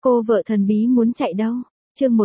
Cô vợ thần bí muốn chạy đâu? Chương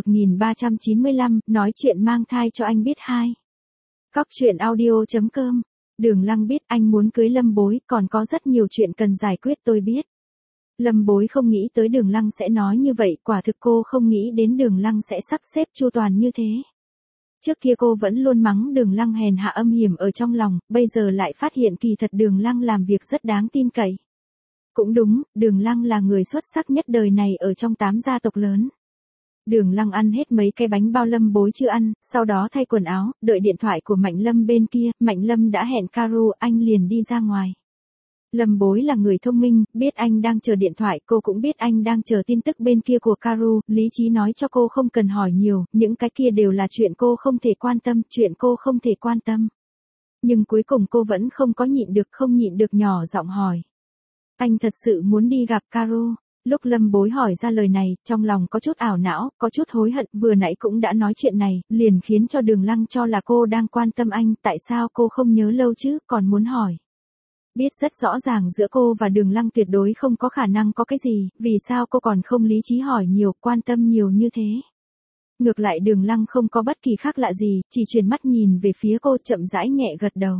1395, nói chuyện mang thai cho anh biết 2. Cóc truyện audio.com. Đường Lăng biết anh muốn cưới Lâm Bối, còn có rất nhiều chuyện cần giải quyết tôi biết. Lâm Bối không nghĩ tới Đường Lăng sẽ nói như vậy, quả thực cô không nghĩ đến Đường Lăng sẽ sắp xếp chu toàn như thế. Trước kia cô vẫn luôn mắng Đường Lăng hèn hạ âm hiểm ở trong lòng, bây giờ lại phát hiện kỳ thật Đường Lăng làm việc rất đáng tin cậy. Cũng đúng, Đường Lăng là người xuất sắc nhất đời này ở trong 8 gia tộc lớn. Đường Lăng ăn hết mấy cái bánh bao Lâm Bối chưa ăn, sau đó thay quần áo, đợi điện thoại của Mạnh Lâm bên kia, Mạnh Lâm đã hẹn Caru, anh liền đi ra ngoài. Lâm Bối là người thông minh, biết anh đang chờ điện thoại, cô cũng biết anh đang chờ tin tức bên kia của Caru, lý trí nói cho cô không cần hỏi nhiều, những cái kia đều là chuyện cô không thể quan tâm, chuyện cô không thể quan tâm. Nhưng cuối cùng cô vẫn không nhịn được nhỏ giọng hỏi. Anh thật sự muốn đi gặp Caru? Lúc Lâm Bối hỏi ra lời này, trong lòng có chút ảo não, có chút hối hận, vừa nãy cũng đã nói chuyện này, liền khiến cho Đường Lăng cho là cô đang quan tâm anh, tại sao cô không nhớ lâu chứ, còn muốn hỏi. Biết rất rõ ràng giữa cô và Đường Lăng tuyệt đối không có khả năng có cái gì, vì sao cô còn không lý trí hỏi nhiều, quan tâm nhiều như thế. Ngược lại Đường Lăng không có bất kỳ khác lạ gì, chỉ chuyển mắt nhìn về phía cô, chậm rãi nhẹ gật đầu.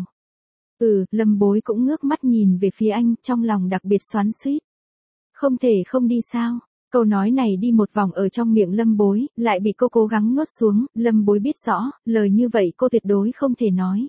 Lâm Bối cũng ngước mắt nhìn về phía anh, trong lòng đặc biệt xoắn xuýt. Không thể không đi sao? Câu nói này đi một vòng ở trong miệng Lâm Bối, lại bị cô cố gắng nuốt xuống, Lâm Bối biết rõ, lời như vậy cô tuyệt đối không thể nói.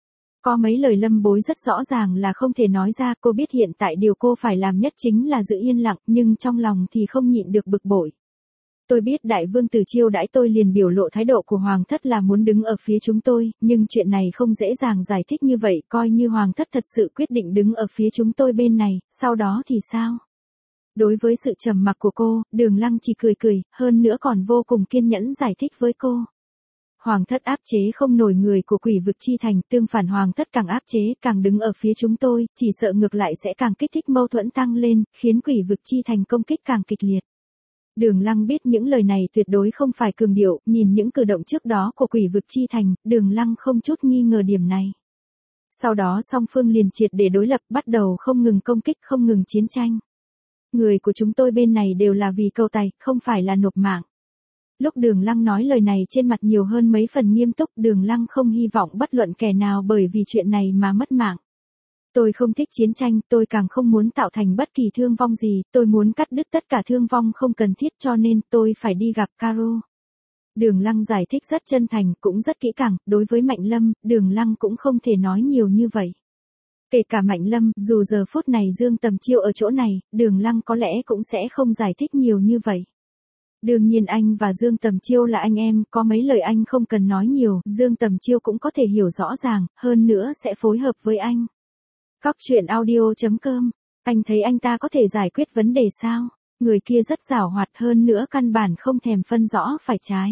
Có mấy lời Lâm Bối rất rõ ràng là không thể nói ra, cô biết hiện tại điều cô phải làm nhất chính là giữ yên lặng, nhưng trong lòng thì không nhịn được bực bội. Tôi biết đại vương tử chiêu đãi tôi liền biểu lộ thái độ của hoàng thất là muốn đứng ở phía chúng tôi, nhưng chuyện này không dễ dàng giải thích như vậy, coi như hoàng thất thật sự quyết định đứng ở phía chúng tôi bên này, sau đó thì sao? Đối với sự trầm mặc của cô, Đường Lăng chỉ cười, hơn nữa còn vô cùng kiên nhẫn giải thích với cô. Hoàng thất áp chế không nổi người của Quỷ Vực Chi Thành, tương phản hoàng thất càng áp chế, càng đứng ở phía chúng tôi, chỉ sợ ngược lại sẽ càng kích thích mâu thuẫn tăng lên, khiến Quỷ Vực Chi Thành công kích càng kịch liệt. Đường Lăng biết những lời này tuyệt đối không phải cường điệu, nhìn những cử động trước đó của Quỷ Vực Chi Thành, Đường Lăng không chút nghi ngờ điểm này. Sau đó song phương liền triệt để đối lập, bắt đầu không ngừng công kích, không ngừng chiến tranh. Người của chúng tôi bên này đều là vì cầu tài, không phải là nộp mạng. Lúc Đường Lăng nói lời này trên mặt nhiều hơn mấy phần nghiêm túc, Đường Lăng không hy vọng bất luận kẻ nào bởi vì chuyện này mà mất mạng. Tôi không thích chiến tranh, tôi càng không muốn tạo thành bất kỳ thương vong gì, tôi muốn cắt đứt tất cả thương vong không cần thiết cho nên tôi phải đi gặp Caru. Đường Lăng giải thích rất chân thành, cũng rất kỹ càng, đối với Mạnh Lâm, Đường Lăng cũng không thể nói nhiều như vậy. Kể cả Mạnh Lâm, dù giờ phút này Dương Tầm Chiêu ở chỗ này, Đường Lăng có lẽ cũng sẽ không giải thích nhiều như vậy. Đương nhiên anh và Dương Tầm Chiêu là anh em, có mấy lời anh không cần nói nhiều, Dương Tầm Chiêu cũng có thể hiểu rõ ràng, hơn nữa sẽ phối hợp với anh. Cóc truyện audio.com, anh thấy anh ta có thể giải quyết vấn đề sao? Người kia rất giảo hoạt, hơn nữa căn bản không thèm phân rõ phải trái.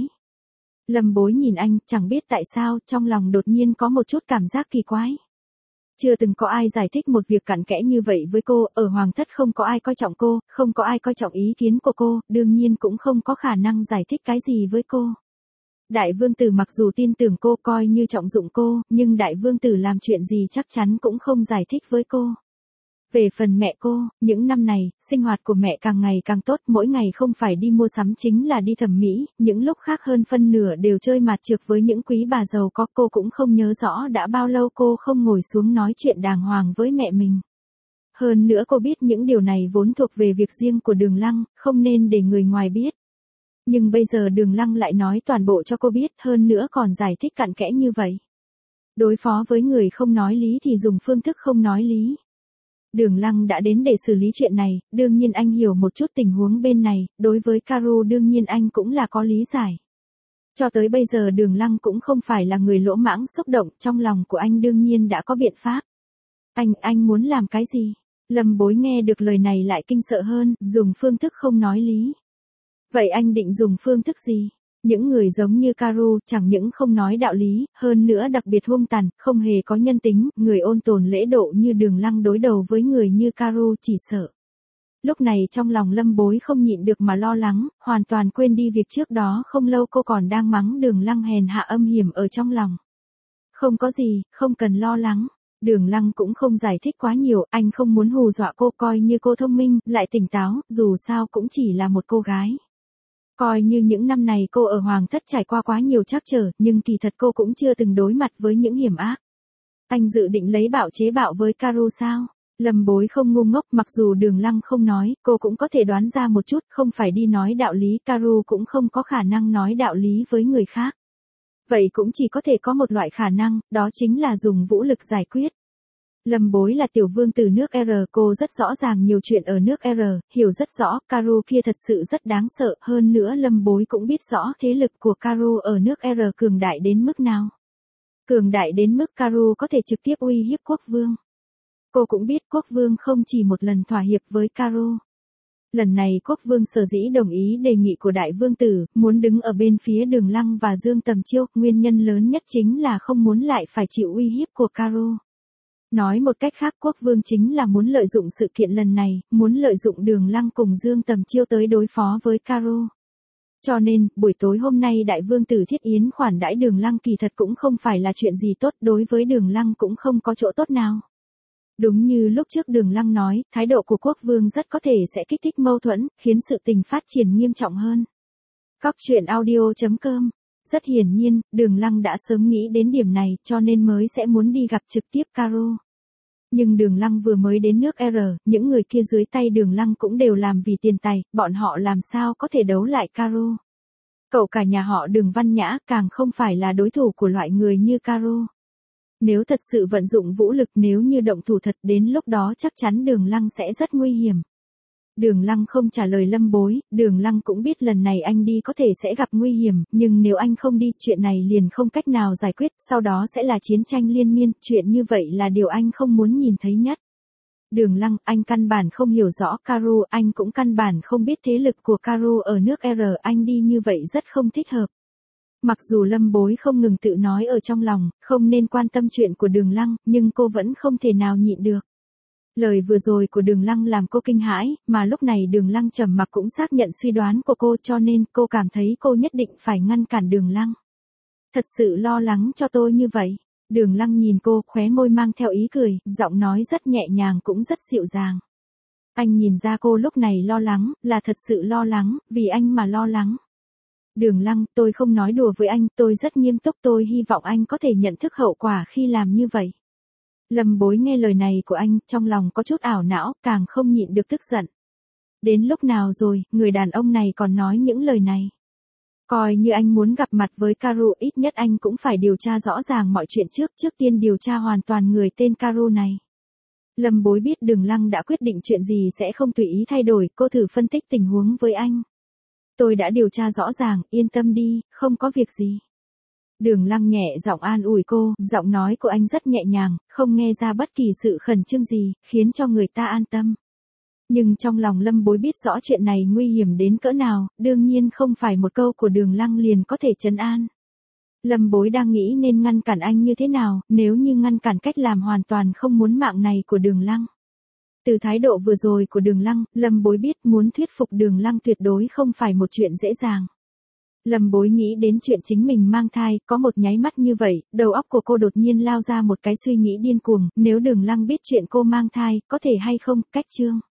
Lâm Bối nhìn anh, chẳng biết tại sao, trong lòng đột nhiên có một chút cảm giác kỳ quái. Chưa từng có ai giải thích một việc cặn kẽ như vậy với cô, ở hoàng thất không có ai coi trọng cô, không có ai coi trọng ý kiến của cô, đương nhiên cũng không có khả năng giải thích cái gì với cô. Đại vương tử mặc dù tin tưởng cô, coi như trọng dụng cô, nhưng đại vương tử làm chuyện gì chắc chắn cũng không giải thích với cô. Về phần mẹ cô, những năm này, sinh hoạt của mẹ càng ngày càng tốt, mỗi ngày không phải đi mua sắm chính là đi thẩm mỹ, những lúc khác hơn phân nửa đều chơi mạt trược với những quý bà giàu có, cô cũng không nhớ rõ đã bao lâu cô không ngồi xuống nói chuyện đàng hoàng với mẹ mình. Hơn nữa cô biết những điều này vốn thuộc về việc riêng của Đường Lăng, không nên để người ngoài biết. Nhưng bây giờ Đường Lăng lại nói toàn bộ cho cô biết, hơn nữa còn giải thích cặn kẽ như vậy. Đối phó với người không nói lý thì dùng phương thức không nói lý. Đường Lăng đã đến để xử lý chuyện này, đương nhiên anh hiểu một chút tình huống bên này, đối với Caru đương nhiên anh cũng là có lý giải. Cho tới bây giờ Đường Lăng cũng không phải là người lỗ mãng xúc động, trong lòng của anh đương nhiên đã có biện pháp. Anh muốn làm cái gì? Lâm Bối nghe được lời này lại kinh sợ hơn, dùng phương thức không nói lý. Vậy anh định dùng phương thức gì? Những người giống như Caru chẳng những không nói đạo lý, hơn nữa đặc biệt hung tàn, không hề có nhân tính, người ôn tồn lễ độ như Đường Lăng đối đầu với người như Caru chỉ sợ. Lúc này trong lòng Lâm Bối không nhịn được mà lo lắng, hoàn toàn quên đi việc trước đó không lâu cô còn đang mắng Đường Lăng hèn hạ âm hiểm ở trong lòng. Không có gì, không cần lo lắng. Đường Lăng cũng không giải thích quá nhiều, anh không muốn hù dọa cô, coi như cô thông minh, lại tỉnh táo, dù sao cũng chỉ là một cô gái. Coi như những năm này cô ở Hoàng thất trải qua quá nhiều trắc trở, nhưng kỳ thật cô cũng chưa từng đối mặt với những hiểm ác. Anh dự định lấy bạo chế bạo với Caru sao? Lâm Bối không ngu ngốc, mặc dù Đường Lăng không nói, cô cũng có thể đoán ra một chút, không phải đi nói đạo lý, Caru cũng không có khả năng nói đạo lý với người khác. Vậy cũng chỉ có thể có một loại khả năng, đó chính là dùng vũ lực giải quyết. Lâm Bối là tiểu vương từ nước R, cô rất rõ ràng nhiều chuyện ở nước R, hiểu rất rõ, Caru kia thật sự rất đáng sợ, hơn nữa Lâm Bối cũng biết rõ thế lực của Caru ở nước R cường đại đến mức nào. Cường đại đến mức Caru có thể trực tiếp uy hiếp quốc vương. Cô cũng biết quốc vương không chỉ một lần thỏa hiệp với Caru. Lần này quốc vương sở dĩ đồng ý đề nghị của đại vương tử, muốn đứng ở bên phía Đường Lăng và Dương Tầm Chiêu, nguyên nhân lớn nhất chính là không muốn lại phải chịu uy hiếp của Caru. Nói một cách khác, quốc vương chính là muốn lợi dụng sự kiện lần này, muốn lợi dụng Đường Lăng cùng Dương Tầm Chiêu tới đối phó với Caru. Cho nên, buổi tối hôm nay đại vương tử thiết yến khoản đãi Đường Lăng kỳ thật cũng không phải là chuyện gì tốt, đối với Đường Lăng cũng không có chỗ tốt nào. Đúng như lúc trước Đường Lăng nói, thái độ của quốc vương rất có thể sẽ kích thích mâu thuẫn, khiến sự tình phát triển nghiêm trọng hơn. Các truyện audio.com. Rất hiển nhiên, Đường Lăng đã sớm nghĩ đến điểm này, cho nên mới sẽ muốn đi gặp trực tiếp Caru. Nhưng Đường Lăng vừa mới đến nước R, những người kia dưới tay Đường Lăng cũng đều làm vì tiền tài, bọn họ làm sao có thể đấu lại Caru. Cậu cả nhà họ Đường Văn Nhã càng không phải là đối thủ của loại người như Caru. Nếu thật sự vận dụng vũ lực, nếu như động thủ thật, đến lúc đó chắc chắn Đường Lăng sẽ rất nguy hiểm. Đường Lăng không trả lời Lâm Bối, Đường Lăng cũng biết lần này anh đi có thể sẽ gặp nguy hiểm, nhưng nếu anh không đi, chuyện này liền không cách nào giải quyết, sau đó sẽ là chiến tranh liên miên, chuyện như vậy là điều anh không muốn nhìn thấy nhất. Đường Lăng, anh căn bản không hiểu rõ Caru, anh cũng căn bản không biết thế lực của Caru ở nước R, anh đi như vậy rất không thích hợp. Mặc dù Lâm Bối không ngừng tự nói ở trong lòng, không nên quan tâm chuyện của Đường Lăng, nhưng cô vẫn không thể nào nhịn được. Lời vừa rồi của Đường Lăng làm cô kinh hãi, mà lúc này Đường Lăng trầm mặc cũng xác nhận suy đoán của cô, cho nên cô cảm thấy cô nhất định phải ngăn cản Đường Lăng. Thật sự lo lắng cho tôi như vậy. Đường Lăng nhìn cô, khóe môi mang theo ý cười, giọng nói rất nhẹ nhàng cũng rất dịu dàng. Anh nhìn ra cô lúc này lo lắng, là thật sự lo lắng, vì anh mà lo lắng. Đường Lăng, tôi không nói đùa với anh, tôi rất nghiêm túc, tôi hy vọng anh có thể nhận thức hậu quả khi làm như vậy. Lâm Bối nghe lời này của anh, trong lòng có chút ảo não, càng không nhịn được tức giận. Đến lúc nào rồi, người đàn ông này còn nói những lời này. Coi như anh muốn gặp mặt với Caru, ít nhất anh cũng phải điều tra rõ ràng mọi chuyện trước tiên điều tra hoàn toàn người tên Caru này. Lâm Bối biết Đường Lăng đã quyết định chuyện gì sẽ không tùy ý thay đổi, cô thử phân tích tình huống với anh. Tôi đã điều tra rõ ràng, yên tâm đi, không có việc gì. Đường Lăng nhẹ giọng an ủi cô, giọng nói của anh rất nhẹ nhàng, không nghe ra bất kỳ sự khẩn trương gì, khiến cho người ta an tâm. Nhưng trong lòng Lâm Bối biết rõ chuyện này nguy hiểm đến cỡ nào, đương nhiên không phải một câu của Đường Lăng liền có thể trấn an. Lâm Bối đang nghĩ nên ngăn cản anh như thế nào, nếu như ngăn cản cách làm hoàn toàn không muốn mạng này của Đường Lăng. Từ thái độ vừa rồi của Đường Lăng, Lâm Bối biết muốn thuyết phục Đường Lăng tuyệt đối không phải một chuyện dễ dàng. Lâm Bối nghĩ đến chuyện chính mình mang thai, có một nháy mắt như vậy, đầu óc của cô đột nhiên lao ra một cái suy nghĩ điên cuồng, nếu Đường Lăng biết chuyện cô mang thai, có thể hay không, cách chương.